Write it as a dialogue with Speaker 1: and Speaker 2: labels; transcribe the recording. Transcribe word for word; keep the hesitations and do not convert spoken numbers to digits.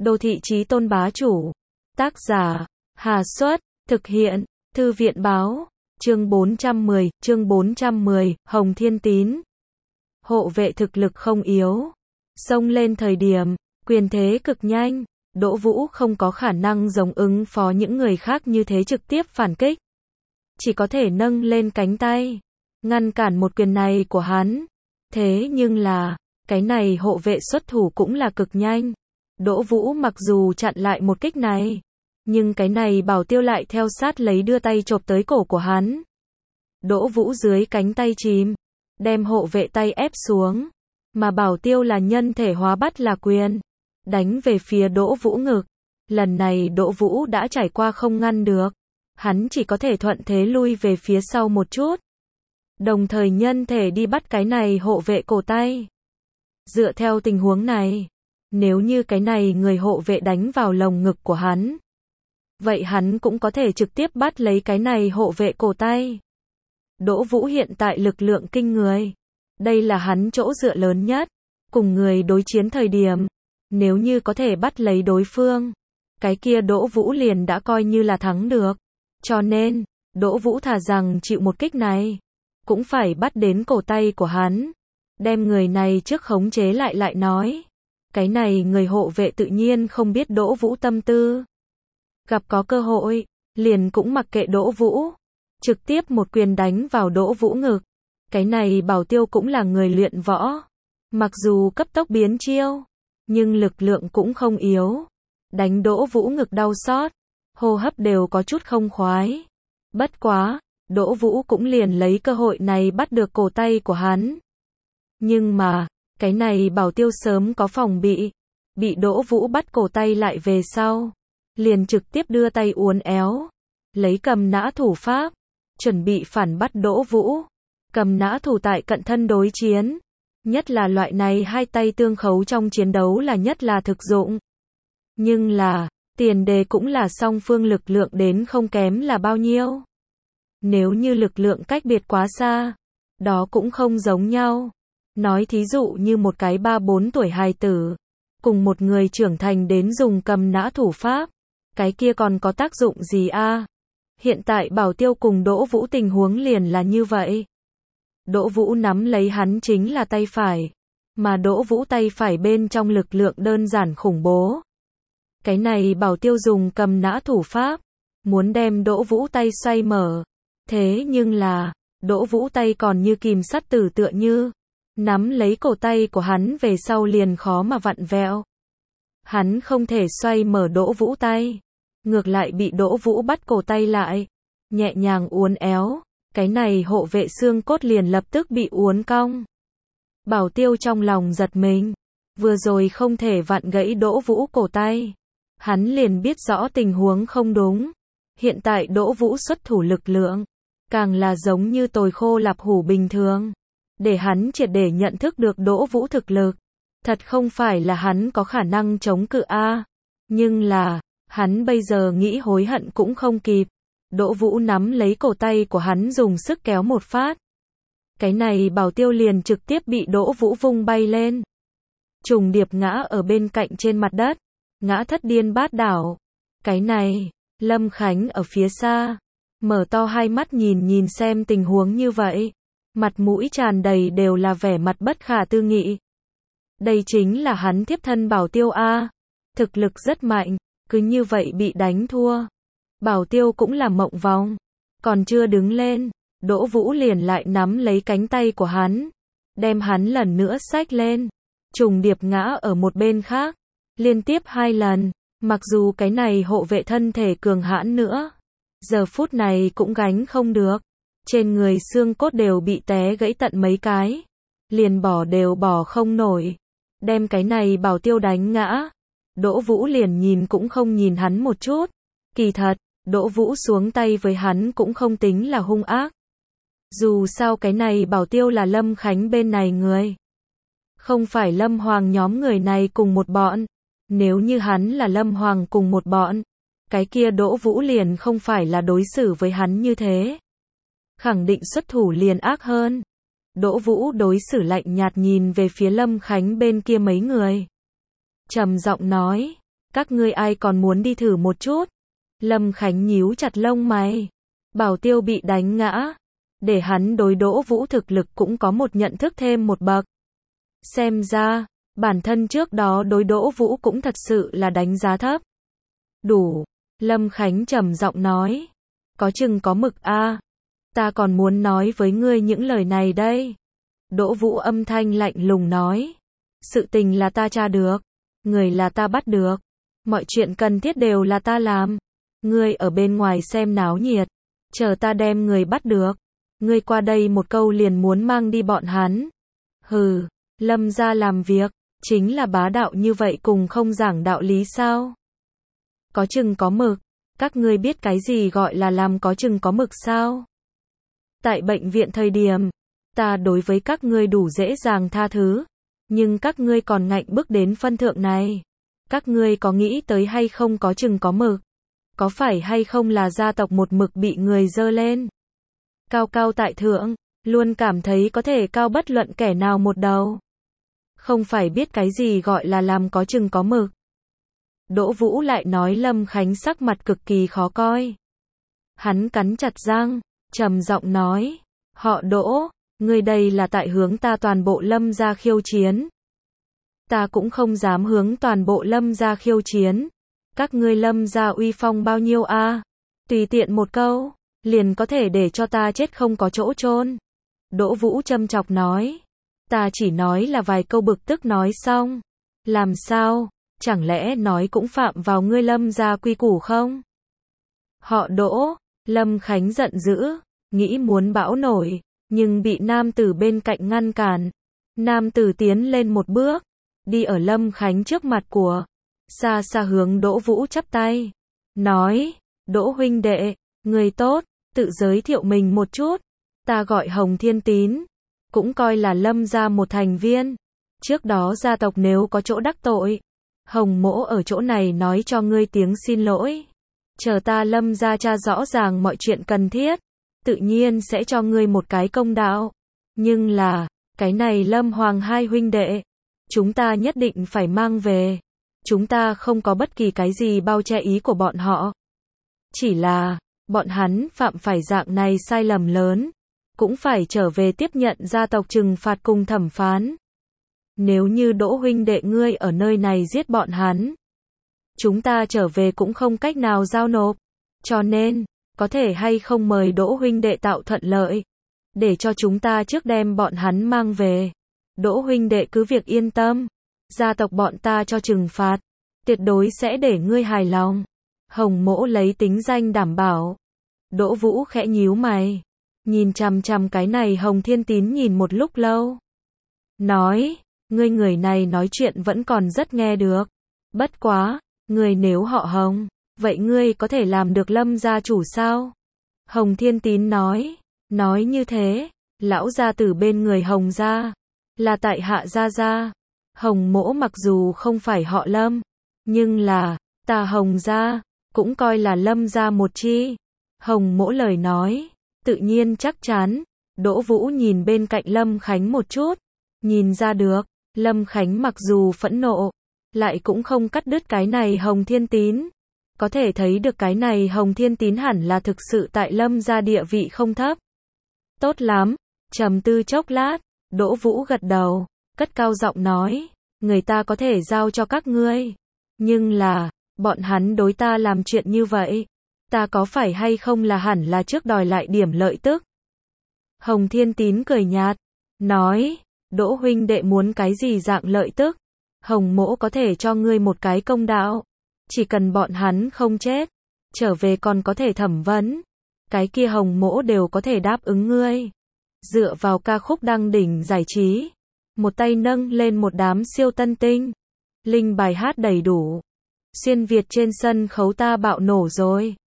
Speaker 1: Đô thị chí tôn bá chủ. Tác giả, Hà Xuất, thực hiện, Thư viện báo, chương bốn trăm mười, chương bốn trăm mười, Hồng Thiên Tín. Hộ vệ thực lực không yếu. Xông lên thời điểm, quyền thế cực nhanh, Đỗ Vũ không có khả năng giống ứng phó những người khác như thế trực tiếp phản kích. Chỉ có thể nâng lên cánh tay, ngăn cản một quyền này của hắn. Thế nhưng là, cái này hộ vệ xuất thủ cũng là cực nhanh. Đỗ Vũ mặc dù chặn lại một kích này, nhưng cái này Bảo Tiêu lại theo sát lấy đưa tay chộp tới cổ của hắn. Đỗ Vũ dưới cánh tay chìm, đem hộ vệ tay ép xuống, mà Bảo Tiêu là nhân thể hóa bắt là quyền, đánh về phía Đỗ Vũ ngực. Lần này Đỗ Vũ đã trải qua không ngăn được, hắn chỉ có thể thuận thế lui về phía sau một chút, đồng thời nhân thể đi bắt cái này hộ vệ cổ tay. Dựa theo tình huống này, nếu như cái này người hộ vệ đánh vào lồng ngực của hắn, vậy hắn cũng có thể trực tiếp bắt lấy cái này hộ vệ cổ tay. Đỗ Vũ hiện tại lực lượng kinh người, đây là hắn chỗ dựa lớn nhất. Cùng người đối chiến thời điểm, nếu như có thể bắt lấy đối phương, cái kia Đỗ Vũ liền đã coi như là thắng được. Cho nên, Đỗ Vũ thà rằng chịu một kích này, cũng phải bắt đến cổ tay của hắn, đem người này trước khống chế lại lại nói. Cái này người hộ vệ tự nhiên không biết Đỗ Vũ tâm tư. Gặp có cơ hội, liền cũng mặc kệ Đỗ Vũ, trực tiếp một quyền đánh vào Đỗ Vũ ngực. Cái này Bảo Tiêu cũng là người luyện võ, mặc dù cấp tốc biến chiêu, nhưng lực lượng cũng không yếu. Đánh Đỗ Vũ ngực đau xót, hô hấp đều có chút không khoái. Bất quá, Đỗ Vũ cũng liền lấy cơ hội này bắt được cổ tay của hắn. Nhưng mà, cái này Bảo Tiêu sớm có phòng bị, bị Đỗ Vũ bắt cổ tay lại về sau, liền trực tiếp đưa tay uốn éo, lấy cầm nã thủ pháp, chuẩn bị phản bắt Đỗ Vũ. Cầm nã thủ tại cận thân đối chiến, nhất là loại này hai tay tương khấu trong chiến đấu là nhất là thực dụng. Nhưng là, tiền đề cũng là song phương lực lượng đến không kém là bao nhiêu. Nếu như lực lượng cách biệt quá xa, đó cũng không giống nhau. Nói thí dụ như một cái ba bốn tuổi hài tử, cùng một người trưởng thành đến dùng cầm nã thủ pháp, cái kia còn có tác dụng gì a? Hiện tại Bảo Tiêu cùng Đỗ Vũ tình huống liền là như vậy. Đỗ Vũ nắm lấy hắn chính là tay phải, mà Đỗ Vũ tay phải bên trong lực lượng đơn giản khủng bố. Cái này Bảo Tiêu dùng cầm nã thủ pháp, muốn đem Đỗ Vũ tay xoay mở. Thế nhưng là, Đỗ Vũ tay còn như kìm sắt tử tựa như, nắm lấy cổ tay của hắn về sau liền khó mà vặn vẹo. Hắn không thể xoay mở Đỗ Vũ tay, ngược lại bị Đỗ Vũ bắt cổ tay lại, nhẹ nhàng uốn éo, cái này hộ vệ xương cốt liền lập tức bị uốn cong. Bảo Tiêu trong lòng giật mình, vừa rồi không thể vặn gãy Đỗ Vũ cổ tay, hắn liền biết rõ tình huống không đúng. Hiện tại Đỗ Vũ xuất thủ lực lượng, càng là giống như tồi khô lạp hủ bình thường, để hắn triệt để nhận thức được Đỗ Vũ thực lực. Thật không phải là hắn có khả năng chống cự a, nhưng là, hắn bây giờ nghĩ hối hận cũng không kịp. Đỗ Vũ nắm lấy cổ tay của hắn dùng sức kéo một phát. Cái này Bảo Tiêu liền trực tiếp bị Đỗ Vũ vung bay lên, trùng điệp ngã ở bên cạnh trên mặt đất, ngã thất điên bát đảo. Cái này, Lâm Khánh ở phía xa, mở to hai mắt nhìn nhìn xem tình huống như vậy, mặt mũi tràn đầy đều là vẻ mặt bất khả tư nghị. Đây chính là hắn thiếp thân Bảo Tiêu a, thực lực rất mạnh, cứ như vậy bị đánh thua. Bảo Tiêu cũng là mộng vòng, còn chưa đứng lên, Đỗ Vũ liền lại nắm lấy cánh tay của hắn, đem hắn lần nữa xách lên, trùng điệp ngã ở một bên khác, liên tiếp hai lần. Mặc dù cái này hộ vệ thân thể cường hãn nữa, giờ phút này cũng gánh không được, trên người xương cốt đều bị té gãy tận mấy cái, liền bỏ đều bỏ không nổi, đem cái này Bảo Tiêu đánh ngã. Đỗ Vũ liền nhìn cũng không nhìn hắn một chút, kỳ thật, Đỗ Vũ xuống tay với hắn cũng không tính là hung ác. Dù sao cái này Bảo Tiêu là Lâm Khánh bên này người, không phải Lâm Hoàng nhóm người này cùng một bọn. Nếu như hắn là Lâm Hoàng cùng một bọn, cái kia Đỗ Vũ liền không phải là đối xử với hắn như thế. Khẳng định xuất thủ liền ác hơn. Đỗ Vũ đối xử lạnh nhạt nhìn về phía Lâm Khánh bên kia mấy người, trầm giọng nói, Các ngươi ai còn muốn đi thử một chút? Lâm Khánh nhíu chặt lông mày. Bảo Tiêu bị đánh ngã, để hắn đối Đỗ Vũ thực lực cũng có một nhận thức thêm một bậc. Xem ra, bản thân trước đó đối Đỗ Vũ cũng thật sự là đánh giá thấp. Đủ, Lâm Khánh trầm giọng nói. Có chừng có mực a, ta còn muốn nói với ngươi những lời này đây. Đỗ Vũ âm thanh lạnh lùng nói. Sự tình là ta tra được, người là ta bắt được, mọi chuyện cần thiết đều là ta làm. Ngươi ở bên ngoài xem náo nhiệt, chờ ta đem người bắt được. Ngươi qua đây một câu liền muốn mang đi bọn hắn. Hừ, Lâm gia làm việc, chính là bá đạo như vậy cùng không giảng đạo lý sao? Có chừng có mực, các ngươi biết cái gì gọi là làm có chừng có mực sao? Tại bệnh viện thời điểm, ta đối với các ngươi đủ dễ dàng tha thứ, nhưng các ngươi còn ngạnh bước đến phân thượng này. Các ngươi có nghĩ tới hay không có chừng có mực? Có phải hay không là gia tộc một mực bị người dơ lên? Cao cao tại thượng, luôn cảm thấy có thể cao bất luận kẻ nào một đầu. Không phải biết cái gì gọi là làm có chừng có mực. Đỗ Vũ lại nói Lâm Khánh sắc mặt cực kỳ khó coi. Hắn cắn chặt răng, trầm giọng nói, họ Đỗ, ngươi đây là tại hướng ta toàn bộ Lâm gia khiêu chiến. Ta cũng không dám hướng toàn bộ Lâm gia khiêu chiến. Các ngươi Lâm gia uy phong bao nhiêu a? À? Tùy tiện một câu, liền có thể để cho ta chết không có chỗ chôn. Đỗ Vũ châm chọc nói. Ta chỉ nói là vài câu bực tức nói xong. Làm sao? Chẳng lẽ nói cũng phạm vào ngươi Lâm gia quy củ không? Họ Đỗ, Lâm Khánh giận dữ, nghĩ muốn bão nổi, nhưng bị nam tử bên cạnh ngăn cản. Nam tử tiến lên một bước, đi ở Lâm Khánh trước mặt của, xa xa hướng Đỗ Vũ chắp tay, nói, Đỗ huynh đệ, người tốt, tự giới thiệu mình một chút, ta gọi Hồng Thiên Tín, cũng coi là Lâm gia một thành viên, trước đó gia tộc nếu có chỗ đắc tội, Hồng mỗ ở chỗ này nói cho ngươi tiếng xin lỗi, chờ ta Lâm gia tra rõ ràng mọi chuyện cần thiết, tự nhiên sẽ cho ngươi một cái công đạo, nhưng là, cái này Lâm Hoàng hai huynh đệ, chúng ta nhất định phải mang về. Chúng ta không có bất kỳ cái gì bao che ý của bọn họ. Chỉ là, bọn hắn phạm phải dạng này sai lầm lớn, cũng phải trở về tiếp nhận gia tộc trừng phạt cùng thẩm phán. Nếu như Đỗ huynh đệ ngươi ở nơi này giết bọn hắn, chúng ta trở về cũng không cách nào giao nộp. Cho nên, có thể hay không mời Đỗ huynh đệ tạo thuận lợi, để cho chúng ta trước đem bọn hắn mang về. Đỗ huynh đệ cứ việc yên tâm. Gia tộc bọn ta cho trừng phạt, tuyệt đối sẽ để ngươi hài lòng. Hồng mỗ lấy tính danh đảm bảo. Đỗ Vũ khẽ nhíu mày, nhìn chằm chằm cái này Hồng Thiên Tín nhìn một lúc lâu. Nói, ngươi người này nói chuyện vẫn còn rất nghe được. Bất quá, ngươi nếu họ Hồng, vậy ngươi có thể làm được Lâm gia chủ sao? Hồng Thiên Tín nói, nói như thế, lão gia tử bên người Hồng gia, là tại hạ gia gia. Hồng mỗ mặc dù không phải họ Lâm, nhưng là, ta Hồng gia, cũng coi là Lâm gia một chi. Hồng mỗ lời nói, tự nhiên chắc chắn. Đỗ Vũ nhìn bên cạnh Lâm Khánh một chút, nhìn ra được, Lâm Khánh mặc dù phẫn nộ, lại cũng không cắt đứt cái này Hồng Thiên Tín. Có thể thấy được cái này Hồng Thiên Tín hẳn là thực sự tại Lâm gia địa vị không thấp. Tốt lắm, trầm tư chốc lát, Đỗ Vũ gật đầu, cất cao giọng nói, người ta có thể giao cho các ngươi, nhưng là, bọn hắn đối ta làm chuyện như vậy, ta có phải hay không là hẳn là trước đòi lại điểm lợi tức. Hồng Thiên Tín cười nhạt, nói, Đỗ huynh đệ muốn cái gì dạng lợi tức, Hồng mỗ có thể cho ngươi một cái công đạo, chỉ cần bọn hắn không chết, trở về còn có thể thẩm vấn, cái kia Hồng mỗ đều có thể đáp ứng ngươi. Dựa vào ca khúc đăng đỉnh giải trí, một tay nâng lên một đám siêu tân tinh, linh bài hát đầy đủ, xuyên Việt trên sân khấu ta bạo nổ rồi.